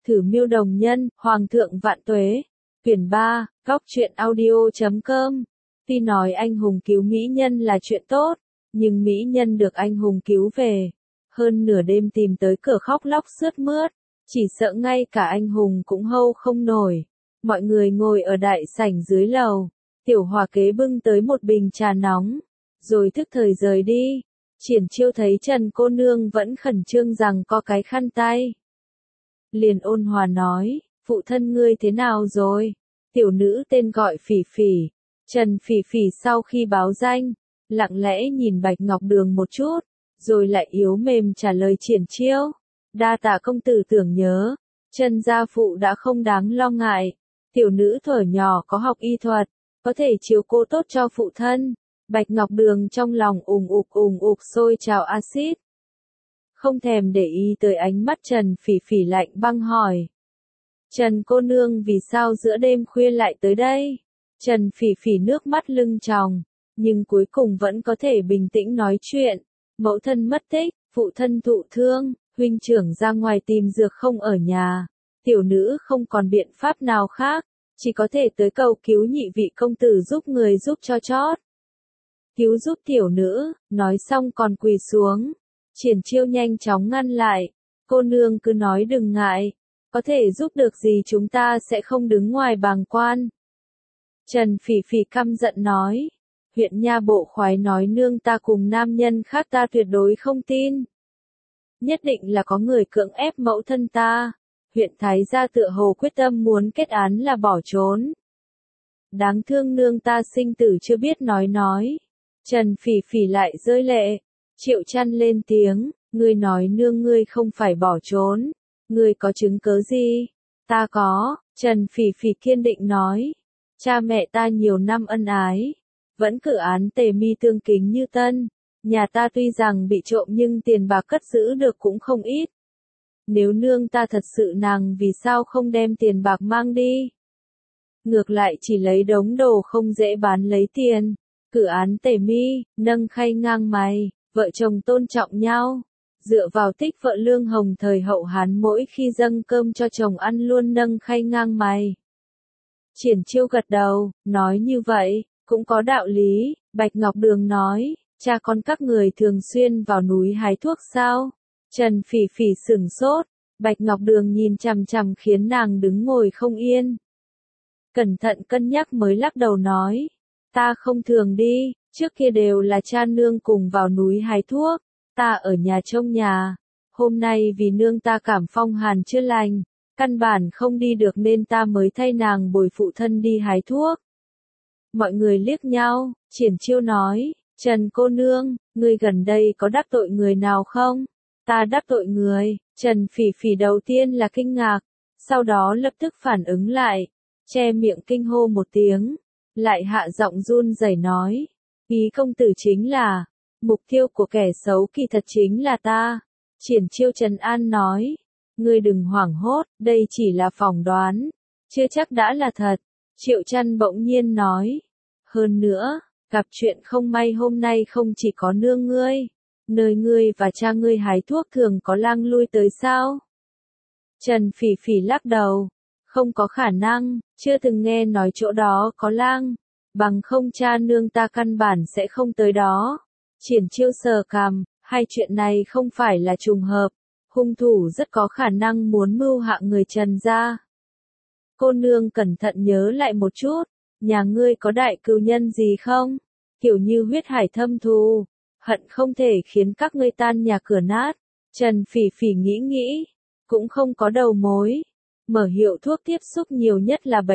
Thử miêu đồng nhân, Hoàng thượng vạn tuế. Quyển 3, Góc truyện audio.com. Tuy nói anh hùng cứu mỹ nhân là chuyện tốt, nhưng mỹ nhân được anh hùng cứu về, hơn nửa đêm tìm tới cửa khóc lóc sướt mướt, chỉ sợ ngay cả anh hùng cũng hâu không nổi. Mọi người ngồi ở đại sảnh dưới lầu, tiểu hòa kế bưng tới một bình trà nóng, rồi thức thời rời đi. Triển Chiêu thấy Trần cô nương vẫn khẩn trương rằng có cái khăn tay, liền ôn hòa nói, phụ thân ngươi thế nào rồi? Tiểu nữ tên gọi Phỉ Phỉ. Trần Phỉ Phỉ sau khi báo danh, lặng lẽ nhìn Bạch Ngọc Đường một chút, rồi lại yếu mềm trả lời Triển Chiêu. Đa tạ công tử tưởng nhớ, Trần gia phụ đã không đáng lo ngại. Tiểu nữ thuở nhỏ có học y thuật, có thể chiếu cố tốt cho phụ thân. Bạch Ngọc Đường trong lòng ùng ục sôi trào axit. Không thèm để ý tới ánh mắt Trần Phỉ Phỉ lạnh băng hỏi. Trần cô nương vì sao giữa đêm khuya lại tới đây? Trần Phỉ Phỉ nước mắt lưng tròng, nhưng cuối cùng vẫn có thể bình tĩnh nói chuyện. Mẫu thân mất tích, phụ thân thụ thương, huynh trưởng ra ngoài tìm dược không ở nhà. Tiểu nữ không còn biện pháp nào khác, chỉ có thể tới cầu cứu nhị vị công tử giúp người giúp cho chót. Cứu giúp tiểu nữ, nói xong còn quỳ xuống. Triển Chiêu nhanh chóng ngăn lại. Cô nương cứ nói đừng ngại, có thể giúp được gì chúng ta sẽ không đứng ngoài bàng quan. Trần Phỉ Phỉ căm giận nói. Huyện nha bộ khoái nói nương ta cùng nam nhân khác ta tuyệt đối không tin. Nhất định là có người cưỡng ép mẫu thân ta. Huyện Thái gia tựa hồ quyết tâm muốn kết án là bỏ trốn. Đáng thương nương ta sinh tử chưa biết nói. Trần Phỉ Phỉ lại rơi lệ. Triệu Chăn lên tiếng, ngươi nói nương ngươi không phải bỏ trốn, ngươi có chứng cớ gì? Ta có, Trần Phỉ Phỉ kiên định nói. Cha mẹ ta nhiều năm ân ái, vẫn cử án tề mi tương kính như tân. Nhà ta tuy rằng bị trộm nhưng tiền bạc cất giữ được cũng không ít. Nếu nương ta thật sự nàng vì sao không đem tiền bạc mang đi? Ngược lại chỉ lấy đống đồ không dễ bán lấy tiền. Cử án tề mi, nâng khay ngang mày, vợ chồng tôn trọng nhau. Dựa vào tích vợ lương hồng thời hậu Hán mỗi khi dâng cơm cho chồng ăn luôn nâng khay ngang mày. Triển Chiêu gật đầu, nói như vậy, cũng có đạo lý. Bạch Ngọc Đường nói, cha con các người thường xuyên vào núi hái thuốc sao? Trần Phỉ Phỉ sửng sốt, Bạch Ngọc Đường nhìn chằm chằm khiến nàng đứng ngồi không yên. Cẩn thận cân nhắc mới lắc đầu nói, ta không thường đi, trước kia đều là cha nương cùng vào núi hái thuốc, ta ở nhà trông nhà. Hôm nay vì nương ta cảm phong hàn chưa lành, căn bản không đi được nên ta mới thay nàng bồi phụ thân đi hái thuốc. Mọi người liếc nhau, Triển Chiêu nói, Trần cô nương, ngươi gần đây có đắc tội người nào không? Ta đắc tội người. Trần Phỉ Phỉ đầu tiên là kinh ngạc, sau đó lập tức phản ứng lại, che miệng kinh hô một tiếng, lại hạ giọng run rẩy nói, ý công tử chính là, mục tiêu của kẻ xấu kỳ thật chính là ta. Triển Chiêu trấn an nói, ngươi đừng hoảng hốt, đây chỉ là phỏng đoán, chưa chắc đã là thật. Triệu Chăn bỗng nhiên nói, hơn nữa, gặp chuyện không may hôm nay không chỉ có nương ngươi, nơi ngươi và cha ngươi hái thuốc thường có lang lui tới sao? Trần Phỉ Phỉ lắc đầu, không có khả năng, chưa từng nghe nói chỗ đó có lang, bằng không cha nương ta căn bản sẽ không tới đó. Triển Chiêu sờ cằm, hai chuyện này không phải là trùng hợp, hung thủ rất có khả năng muốn mưu hại người Trần gia. Cô nương cẩn thận nhớ lại một chút, nhà ngươi có đại cừu nhân gì không? Kiểu như huyết hải thâm thù, hận không thể khiến các ngươi tan nhà cửa nát. Trần Phỉ Phỉ nghĩ, cũng không có đầu mối. Mở hiệu thuốc tiếp xúc nhiều nhất là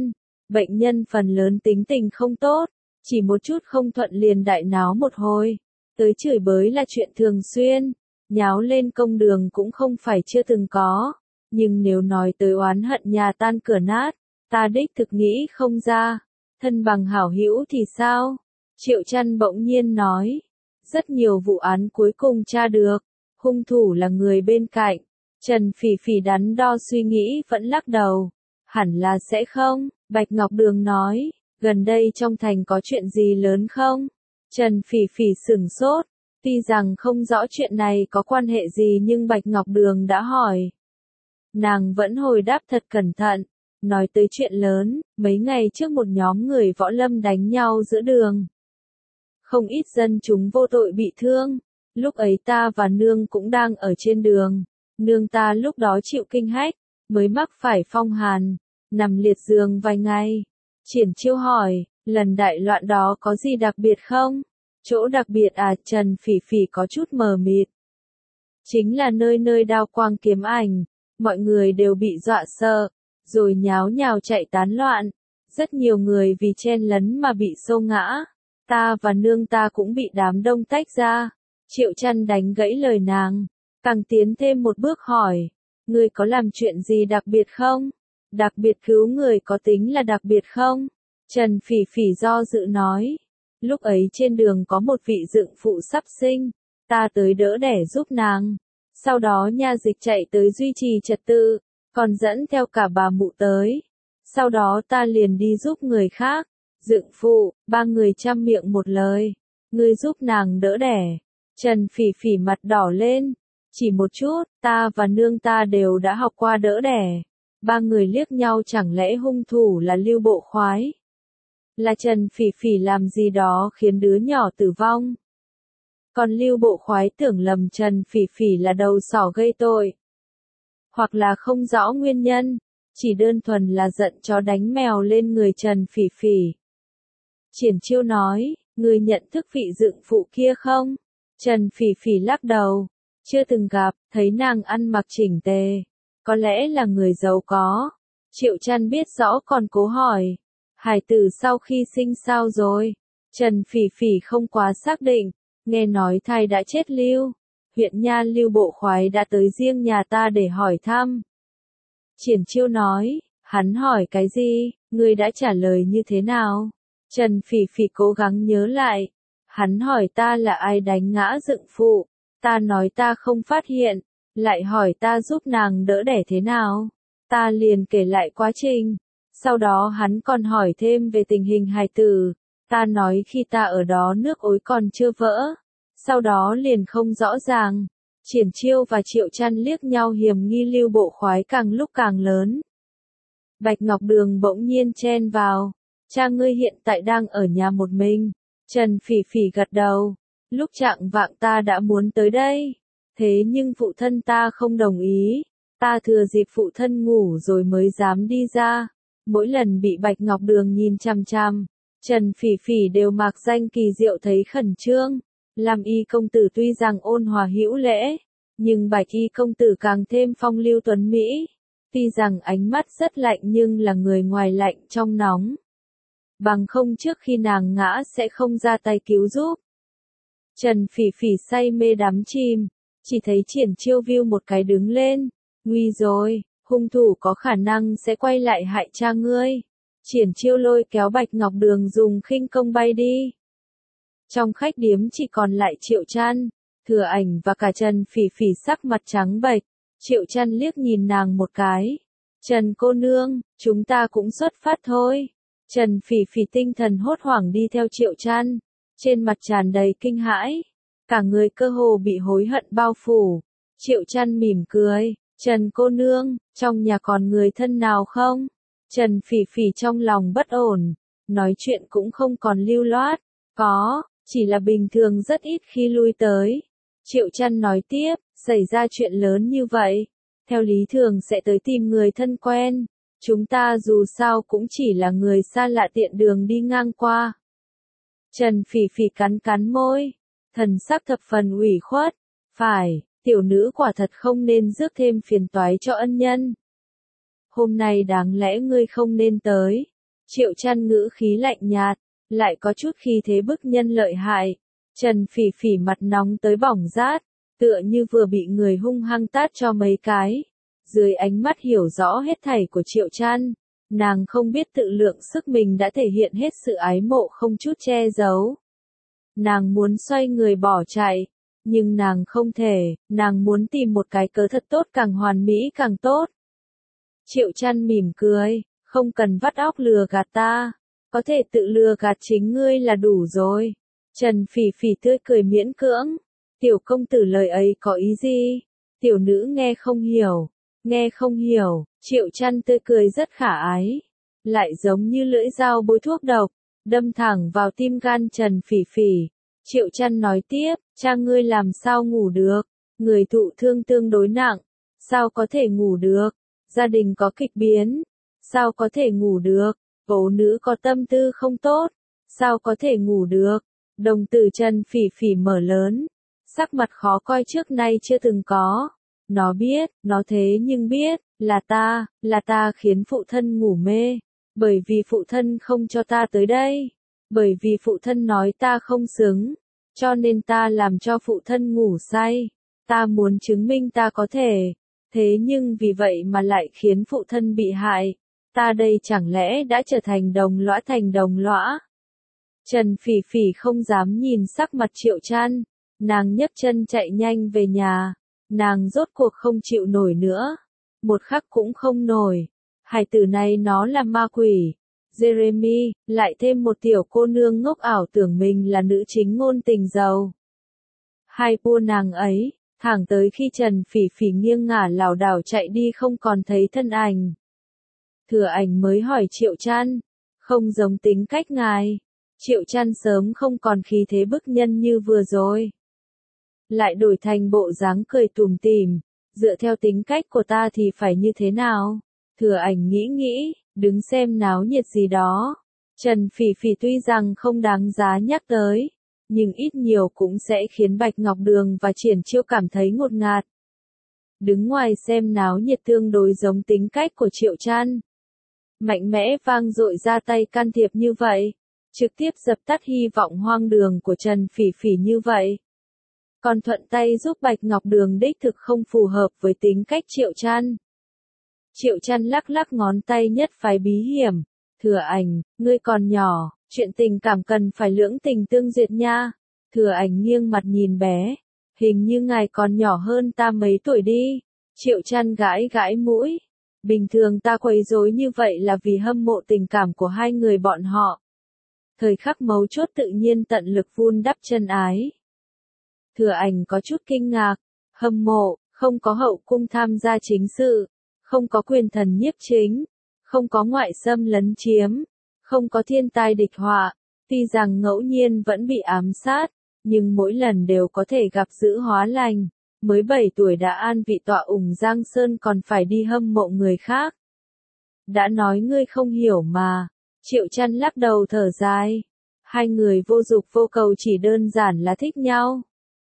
bệnh nhân phần lớn tính tình không tốt, chỉ một chút không thuận liền đại náo một hồi, tới chửi bới là chuyện thường xuyên, nháo lên công đường cũng không phải chưa từng có, nhưng nếu nói tới oán hận nhà tan cửa nát, ta đích thực nghĩ không ra. Thân bằng hảo hữu thì sao? Triệu Chăn bỗng nhiên nói, rất nhiều vụ án cuối cùng tra được, hung thủ là người bên cạnh. Trần Phỉ Phỉ đắn đo suy nghĩ vẫn lắc đầu, hẳn là sẽ không. Bạch Ngọc Đường nói, gần đây trong thành có chuyện gì lớn không? Trần Phỉ Phỉ sửng sốt, tuy rằng không rõ chuyện này có quan hệ gì nhưng Bạch Ngọc Đường đã hỏi. Nàng vẫn hồi đáp thật cẩn thận, nói tới chuyện lớn, mấy ngày trước một nhóm người võ lâm đánh nhau giữa đường. Không ít dân chúng vô tội bị thương, lúc ấy ta và nương cũng đang ở trên đường, nương ta lúc đó chịu kinh hách, mới mắc phải phong hàn, nằm liệt giường vài ngày. Triển Chiêu hỏi, lần đại loạn đó có gì đặc biệt không? Chỗ đặc biệt à? Trần Phỉ Phỉ có chút mờ mịt. Chính là nơi nơi đao quang kiếm ảnh, mọi người đều bị dọa sợ, rồi nháo nhào chạy tán loạn. Rất nhiều người vì chen lấn mà bị xô ngã. Ta và nương ta cũng bị đám đông tách ra. Triệu Chăn đánh gãy lời nàng, càng tiến thêm một bước hỏi, ngươi có làm chuyện gì đặc biệt không? Đặc biệt cứu người có tính là đặc biệt không? Trần Phỉ Phỉ do dự nói, lúc ấy trên đường có một vị dựng phụ sắp sinh, ta tới đỡ đẻ giúp nàng. Sau đó nha dịch chạy tới duy trì trật tự, còn dẫn theo cả bà mụ tới. Sau đó ta liền đi giúp người khác. Dựng phụ, ba người chăm miệng một lời. Ngươi giúp nàng đỡ đẻ. Trần Phỉ Phỉ mặt đỏ lên. Chỉ một chút, ta và nương ta đều đã học qua đỡ đẻ. Ba người liếc nhau, chẳng lẽ hung thủ là Lưu Bộ Khoái? Là Trần Phỉ Phỉ làm gì đó khiến đứa nhỏ tử vong. Còn Lưu Bộ Khoái tưởng lầm Trần Phỉ Phỉ là đầu sỏ gây tội. Hoặc là không rõ nguyên nhân, chỉ đơn thuần là giận chó đánh mèo lên người Trần Phỉ Phỉ. Triển Chiêu nói, ngươi nhận thức vị dựng phụ kia không? Trần Phỉ Phỉ lắc đầu, chưa từng gặp, thấy nàng ăn mặc chỉnh tề. Có lẽ là người giàu có. Triệu Chăn biết rõ còn cố hỏi, hài tử sau khi sinh sao rồi? Trần Phỉ Phỉ không quá xác định, nghe nói thai đã chết lưu. Huyện nha Lưu Bộ Khoái đã tới riêng nhà ta để hỏi thăm. Triển Chiêu nói, hắn hỏi cái gì, ngươi đã trả lời như thế nào? Trần Phỉ Phỉ cố gắng nhớ lại. Hắn hỏi ta là ai đánh ngã dựng phụ. Ta nói ta không phát hiện. Lại hỏi ta giúp nàng đỡ đẻ thế nào. Ta liền kể lại quá trình. Sau đó hắn còn hỏi thêm về tình hình hài tử. Ta nói khi ta ở đó nước ối còn chưa vỡ. Sau đó liền không rõ ràng. Triển Chiêu và Triệu Chăn liếc nhau, hiểm nghi Lưu Bộ Khoái càng lúc càng lớn. Bạch Ngọc Đường bỗng nhiên chen vào. Cha ngươi hiện tại đang ở nhà một mình. Trần Phỉ Phỉ gật đầu. Lúc chạng vạng ta đã muốn tới đây. Thế nhưng phụ thân ta không đồng ý. Ta thừa dịp phụ thân ngủ rồi mới dám đi ra. Mỗi lần bị Bạch Ngọc Đường nhìn chằm chằm, Trần Phỉ Phỉ đều mạc danh kỳ diệu thấy khẩn trương. Lam Y công tử tuy rằng ôn hòa hữu lễ, nhưng Bạch Y công tử càng thêm phong lưu tuấn mỹ. Tuy rằng ánh mắt rất lạnh nhưng là người ngoài lạnh trong nóng. Bằng không trước khi nàng ngã sẽ không ra tay cứu giúp. Trần Phỉ Phỉ say mê đắm chìm, chỉ thấy Triển Chiêu view một cái đứng lên. Nguy rồi, hung thủ có khả năng sẽ quay lại hại cha ngươi. Triển Chiêu lôi kéo Bạch Ngọc Đường dùng khinh công bay đi. Trong khách điếm chỉ còn lại Triệu Chăn, Thừa Ảnh và cả Trần Phỉ Phỉ sắc mặt trắng bệch. Triệu Chăn liếc nhìn nàng một cái. Trần cô nương, chúng ta cũng xuất phát thôi. Trần Phỉ Phỉ tinh thần hốt hoảng đi theo Triệu Chăn, trên mặt tràn đầy kinh hãi, cả người cơ hồ bị hối hận bao phủ. Triệu Chăn mỉm cười, Trần cô nương, trong nhà còn người thân nào không? Trần Phỉ Phỉ trong lòng bất ổn, nói chuyện cũng không còn lưu loát, có, chỉ là bình thường rất ít khi lui tới. Triệu Chăn nói tiếp, xảy ra chuyện lớn như vậy, theo lý thường sẽ tới tìm người thân quen. Chúng ta dù sao cũng chỉ là người xa lạ tiện đường đi ngang qua. Trần Phỉ Phỉ cắn cắn môi, thần sắc thập phần ủy khuất. Phải, tiểu nữ quả thật không nên rước thêm phiền toái cho ân nhân. Hôm nay đáng lẽ ngươi không nên tới. Triệu Chăn ngữ khí lạnh nhạt, lại có chút khí thế bức nhân lợi hại. Trần Phỉ Phỉ mặt nóng tới bỏng rát, tựa như vừa bị người hung hăng tát cho mấy cái. Dưới ánh mắt hiểu rõ hết thảy của Triệu Chăn, nàng không biết tự lượng sức mình đã thể hiện hết sự ái mộ không chút che giấu. Nàng muốn xoay người bỏ chạy, nhưng nàng không thể, nàng muốn tìm một cái cớ thật tốt, càng hoàn mỹ càng tốt. Triệu Chăn mỉm cười, không cần vắt óc lừa gạt ta, có thể tự lừa gạt chính ngươi là đủ rồi. Trần Phỉ Phỉ tươi cười miễn cưỡng, tiểu công tử lời ấy có ý gì? Tiểu nữ nghe không hiểu. Nghe không hiểu, Triệu Chăn tươi cười rất khả ái, lại giống như lưỡi dao bôi thuốc độc, đâm thẳng vào tim gan Trần Phỉ Phỉ. Triệu Chăn nói tiếp, cha ngươi làm sao ngủ được, người thụ thương tương đối nặng, sao có thể ngủ được, gia đình có kịch biến, sao có thể ngủ được, phụ nữ có tâm tư không tốt, sao có thể ngủ được. Đồng tử Trần Phỉ Phỉ mở lớn, sắc mặt khó coi trước nay chưa từng có. Nó biết, nó thế nhưng biết, là ta khiến phụ thân ngủ mê, bởi vì phụ thân không cho ta tới đây, bởi vì phụ thân nói ta không xứng, cho nên ta làm cho phụ thân ngủ say, ta muốn chứng minh ta có thể, thế nhưng vì vậy mà lại khiến phụ thân bị hại, ta đây chẳng lẽ đã trở thành đồng lõa. Trần Phỉ Phỉ không dám nhìn sắc mặt Triệu Chăn, nàng nhấc chân chạy nhanh về nhà, nàng rốt cuộc không chịu nổi nữa, một khắc cũng không nổi, hải tử này nó là ma quỷ. Jeremy, lại thêm một tiểu cô nương ngốc ảo tưởng mình là nữ chính ngôn tình giàu. Hai vua nàng ấy, thẳng tới khi Trần Phỉ Phỉ nghiêng ngả lảo đảo chạy đi không còn thấy thân ảnh. Thừa Ảnh mới hỏi Triệu Chăn, không giống tính cách ngài. Triệu Chăn sớm không còn khí thế bức nhân như vừa rồi. Lại đổi thành bộ dáng cười tủm tỉm, dựa theo tính cách của ta thì phải như thế nào? Thừa Ảnh nghĩ, đứng xem náo nhiệt gì đó. Trần Phỉ Phỉ tuy rằng không đáng giá nhắc tới, nhưng ít nhiều cũng sẽ khiến Bạch Ngọc Đường và Triển Chiêu cảm thấy ngột ngạt. Đứng ngoài xem náo nhiệt tương đối giống tính cách của Triệu Chăn. Mạnh mẽ vang dội ra tay can thiệp như vậy, trực tiếp dập tắt hy vọng hoang đường của Trần Phỉ Phỉ như vậy. Còn thuận tay giúp Bạch Ngọc Đường đích thực không phù hợp với tính cách Triệu Chăn. Triệu Chăn lắc lắc ngón tay nhất phái bí hiểm, Thừa Ảnh, ngươi còn nhỏ, chuyện tình cảm cần phải lưỡng tình tương duyệt nha. Thừa Ảnh nghiêng mặt nhìn bé, hình như ngài còn nhỏ hơn ta mấy tuổi đi. Triệu Chăn gãi mũi, bình thường ta quấy rối như vậy là vì hâm mộ tình cảm của hai người bọn họ. Thời khắc mấu chốt tự nhiên tận lực vun đắp chân ái. Thừa Ảnh có chút kinh ngạc, hâm mộ, không có hậu cung tham gia chính sự, không có quyền thần nhiếp chính, không có ngoại xâm lấn chiếm, không có thiên tai địch họa, tuy rằng ngẫu nhiên vẫn bị ám sát, nhưng mỗi lần đều có thể gặp giữ hóa lành, mới 7 tuổi đã an vị tọa ủng Giang Sơn còn phải đi hâm mộ người khác. Đã nói ngươi không hiểu mà, Triệu Chăn lắc đầu thở dài, hai người vô dục vô cầu chỉ đơn giản là thích nhau.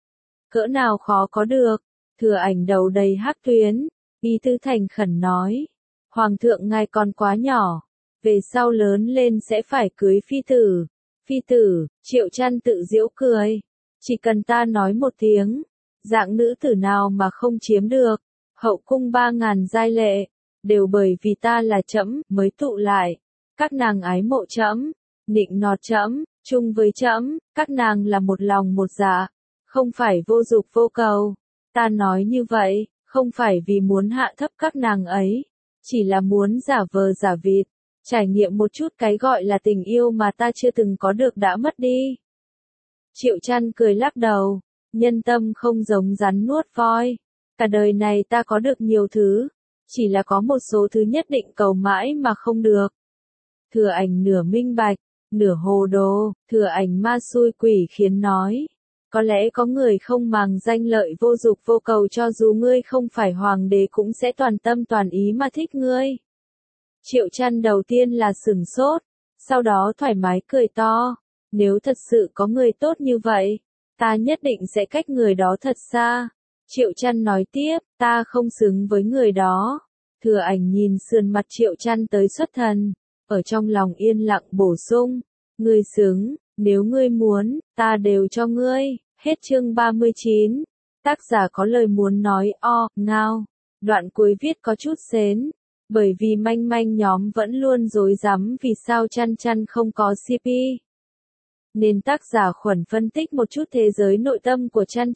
Cỡ nào khó có được, Thừa Ảnh đầu đầy hắc tuyến, ý tứ thành khẩn nói, Hoàng thượng ngài còn quá nhỏ, về sau lớn lên sẽ phải cưới phi tử. Phi tử, Triệu Chăn tự giễu cười, chỉ cần ta nói một tiếng, dạng nữ tử nào mà không chiếm được, hậu cung 3.000 giai lệ, đều bởi vì ta là trẫm mới tụ lại, các nàng ái mộ trẫm, nịnh nọt trẫm, chung với trẫm, các nàng là một lòng một dạ, không phải vô dục vô cầu. Ta nói như vậy, không phải vì muốn hạ thấp các nàng ấy, chỉ là muốn giả vờ giả vịt, trải nghiệm một chút cái gọi là tình yêu mà ta chưa từng có được đã mất đi. Triệu Chăn cười lắc đầu, nhân tâm không giống rắn nuốt voi, cả đời này ta có được nhiều thứ, chỉ là có một số thứ nhất định cầu mãi mà không được. Thừa Ảnh nửa minh bạch, nửa hồ đồ, Thừa Ảnh ma xui quỷ khiến nói, có lẽ có người không màng danh lợi vô dục vô cầu cho dù ngươi không phải hoàng đế cũng sẽ toàn tâm toàn ý mà thích ngươi. Triệu Chăn đầu tiên là sửng sốt, sau đó thoải mái cười to, nếu thật sự có người tốt như vậy, ta nhất định sẽ cách người đó thật xa. Triệu Chăn nói tiếp, ta không xứng với người đó. Thừa Ảnh nhìn sườn mặt Triệu Chăn tới xuất thần, ở trong lòng yên lặng bổ sung, ngươi xứng, nếu ngươi muốn, ta đều cho ngươi. Hết chương 39. Tác giả có lời muốn nói ngao. Đoạn cuối viết có chút sến, bởi vì manh nhóm vẫn luôn rối rắm vì sao Chăn không có CP. Nên tác giả khuẩn phân tích một chút thế giới nội tâm của Chăn.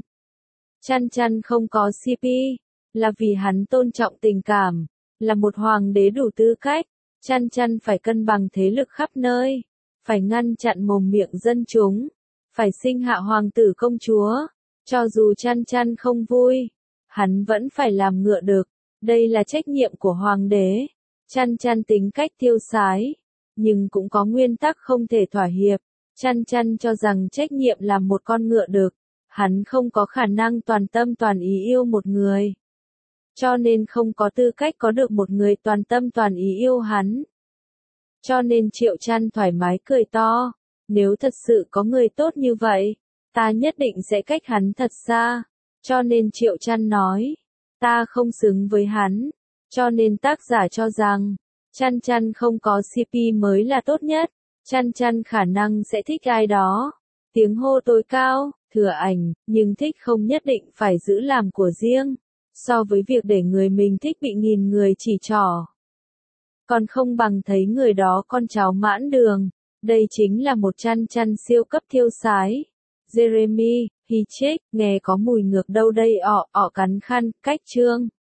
Chăn không có CP, là vì hắn tôn trọng tình cảm, là một hoàng đế đủ tư cách. Chăn phải cân bằng thế lực khắp nơi, phải ngăn chặn mồm miệng dân chúng, phải sinh hạ hoàng tử công chúa. Cho dù Chăn không vui, hắn vẫn phải làm ngựa được, Đây là trách nhiệm của hoàng đế. Chăn chăn tính cách tiêu sái, nhưng cũng có nguyên tắc không thể thỏa hiệp. Chăn chăn cho rằng trách nhiệm là một con ngựa đực, hắn không có khả năng toàn tâm toàn ý yêu một người. Cho nên không có tư cách có được một người toàn tâm toàn ý yêu hắn. Cho nên Triệu Chăn thoải mái cười to, nếu thật sự có người tốt như vậy, ta nhất định sẽ cách hắn thật xa. Cho nên Triệu Chăn nói, ta không xứng với hắn. Cho nên tác giả cho rằng, Chăn Chăn không có CP mới là tốt nhất. Chăn Chăn khả năng sẽ thích ai đó. Tiếng hô tối cao, thừa ảnh, nhưng thích không nhất định phải giữ làm của riêng. So với việc để người mình thích bị nghìn người chỉ trỏ, còn không bằng thấy người đó con cháu mãn đường. Đây chính là một Chăn Chăn siêu cấp thiêu sái. Jeremy, Hitchcock, nghe có mùi ngược đâu đây cắn khăn, cách chương.